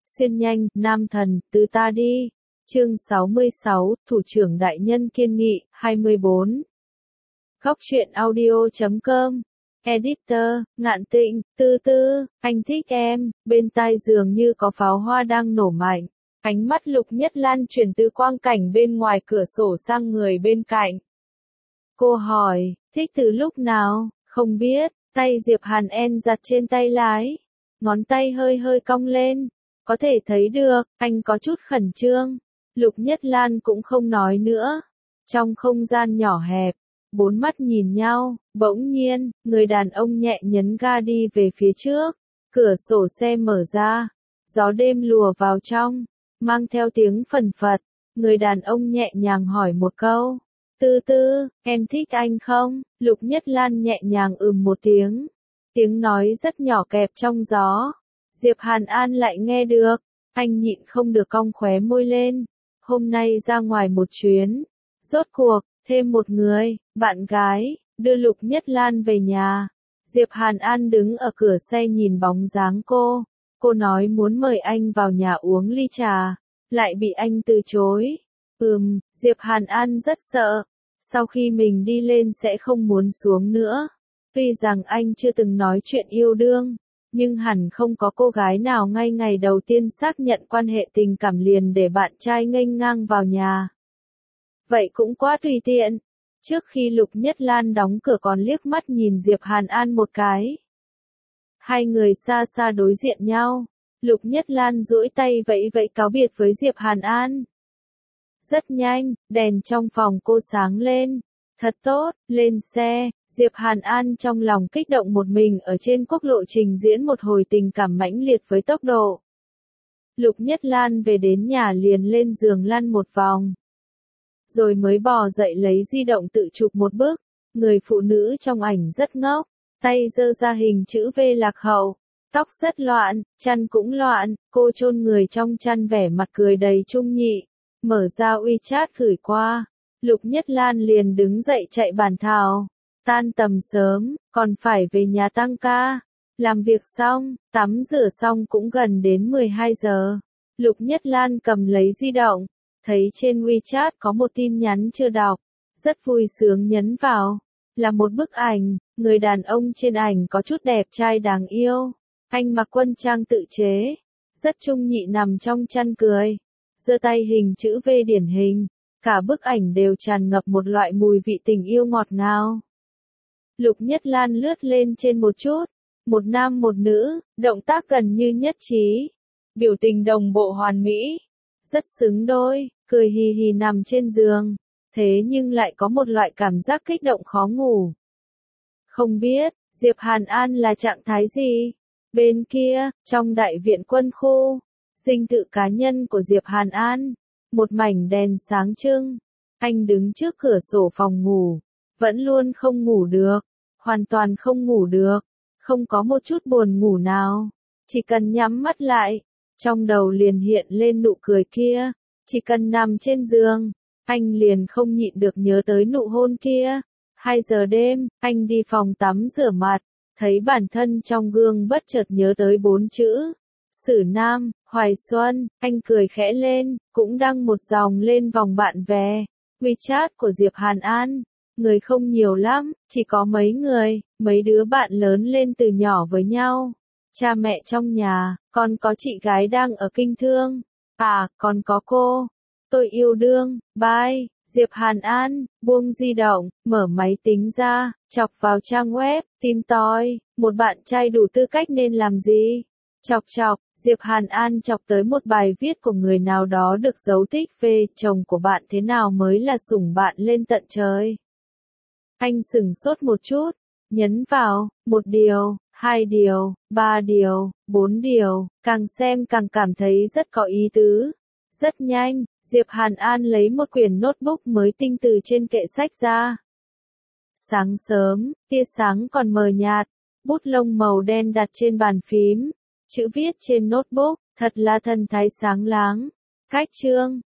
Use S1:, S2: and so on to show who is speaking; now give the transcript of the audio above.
S1: Xuyên nhanh, nam thần, từ ta đi. Chương 66, Thủ trưởng đại nhân kiên nghị, 24. Góc truyện audio.com. Editor, Ngạn Tịnh, Tư Tư, anh thích em, bên tai dường như có pháo hoa đang nổ mạnh. Ánh mắt Lục Nhất Lan chuyển từ quang cảnh bên ngoài cửa sổ sang người bên cạnh. Cô hỏi, thích từ lúc nào, không biết, tay Diệp Hàn En giặt trên tay lái. Ngón tay hơi hơi cong lên. Có thể thấy được, anh có chút khẩn trương. Lục Nhất Lan cũng không nói nữa. Trong không gian nhỏ hẹp, bốn mắt nhìn nhau, bỗng nhiên, người đàn ông nhẹ nhấn ga đi về phía trước. Cửa sổ xe mở ra, gió đêm lùa vào trong, mang theo tiếng phần phật. Người đàn ông nhẹ nhàng hỏi một câu. Tư Tư, em thích anh không? Lục Nhất Lan nhẹ nhàng một tiếng. Tiếng nói rất nhỏ kẹp trong gió. Diệp Hàn An lại nghe được. Anh nhịn không được cong khóe môi lên. Hôm nay ra ngoài một chuyến. Rốt cuộc, thêm một người, bạn gái, đưa Lục Nhất Lan về nhà. Diệp Hàn An đứng ở cửa xe nhìn bóng dáng cô. Cô nói muốn mời anh vào nhà uống ly trà. Lại bị anh từ chối. Diệp Hàn An rất sợ. Sau khi mình đi lên sẽ không muốn xuống nữa. Tuy rằng anh chưa từng nói chuyện yêu đương. Nhưng hẳn không có cô gái nào ngay ngày đầu tiên xác nhận quan hệ tình cảm liền để bạn trai nghênh ngang vào nhà. Vậy cũng quá tùy tiện. Trước khi Lục Nhất Lan đóng cửa còn liếc mắt nhìn Diệp Hàn An một cái. Hai người xa xa đối diện nhau. Lục Nhất Lan duỗi tay vẫy vẫy cáo biệt với Diệp Hàn An. Rất nhanh, đèn trong phòng cô sáng lên. Thật tốt, lên xe. Diệp Hàn An trong lòng kích động một mình ở trên quốc lộ trình diễn một hồi tình cảm mãnh liệt với tốc độ. Lục Nhất Lan về đến nhà liền lên giường lăn một vòng. Rồi mới bò dậy lấy di động tự chụp một bức. Người phụ nữ trong ảnh rất ngốc. Tay giơ ra hình chữ V lạc hậu. Tóc rất loạn, chăn cũng loạn. Cô chôn người trong chăn vẻ mặt cười đầy trung nhị. Mở ra WeChat gửi qua. Lục Nhất Lan liền đứng dậy chạy bàn thảo. Tan tầm sớm, còn phải về nhà tăng ca. Làm việc xong, tắm rửa xong cũng gần đến 12 giờ. Lục Nhất Lan cầm lấy di động. Thấy trên WeChat có một tin nhắn chưa đọc. Rất vui sướng nhấn vào. Là một bức ảnh, người đàn ông trên ảnh có chút đẹp trai đáng yêu. Anh mặc quân trang tự chế. Rất trung nhị nằm trong chăn cười. Giơ tay hình chữ V điển hình. Cả bức ảnh đều tràn ngập một loại mùi vị tình yêu ngọt ngào. Lục Nhất Lan lướt lên trên một chút. Một nam một nữ, động tác gần như nhất trí. Biểu tình đồng bộ hoàn mỹ. Rất xứng đôi, cười hì hì nằm trên giường. Thế nhưng lại có một loại cảm giác kích động khó ngủ. Không biết, Diệp Hàn An là trạng thái gì? Bên kia, trong đại viện quân khu, dinh thự cá nhân của Diệp Hàn An. Một mảnh đèn sáng trưng. Anh đứng trước cửa sổ phòng ngủ. Vẫn luôn không ngủ được. Hoàn toàn không ngủ được. Không có một chút buồn ngủ nào. Chỉ cần nhắm mắt lại. Trong đầu liền hiện lên nụ cười kia. Chỉ cần nằm trên giường. Anh liền không nhịn được nhớ tới nụ hôn kia. 2 giờ đêm, anh đi phòng tắm rửa mặt. Thấy bản thân trong gương bất chợt nhớ tới 4 chữ. Sử Nam, Hoài Xuân, anh cười khẽ lên, cũng đăng một dòng lên vòng bạn bè. WeChat của Diệp Hàn An. Người không nhiều lắm, chỉ có mấy người, mấy đứa bạn lớn lên từ nhỏ với nhau. Cha mẹ trong nhà, còn có chị gái đang ở kinh thương. À, còn có cô. Tôi yêu đương, bye. Diệp Hàn An, buông di động, mở máy tính ra, chọc vào trang web, tìm tòi, một bạn trai đủ tư cách nên làm gì? Chọc chọc, Diệp Hàn An chọc tới một bài viết của người nào đó được giấu tích về chồng của bạn thế nào mới là sủng bạn lên tận trời. Anh sửng sốt một chút, nhấn vào, 1 điều, 2 điều, 3 điều, 4 điều, càng xem càng cảm thấy rất có ý tứ. Rất nhanh, Diệp Hàn An lấy một quyển notebook mới tinh từ trên kệ sách ra. Sáng sớm, tia sáng còn mờ nhạt, bút lông màu đen đặt trên bàn phím, chữ viết trên notebook, thật là thần thái sáng láng. Cách chương,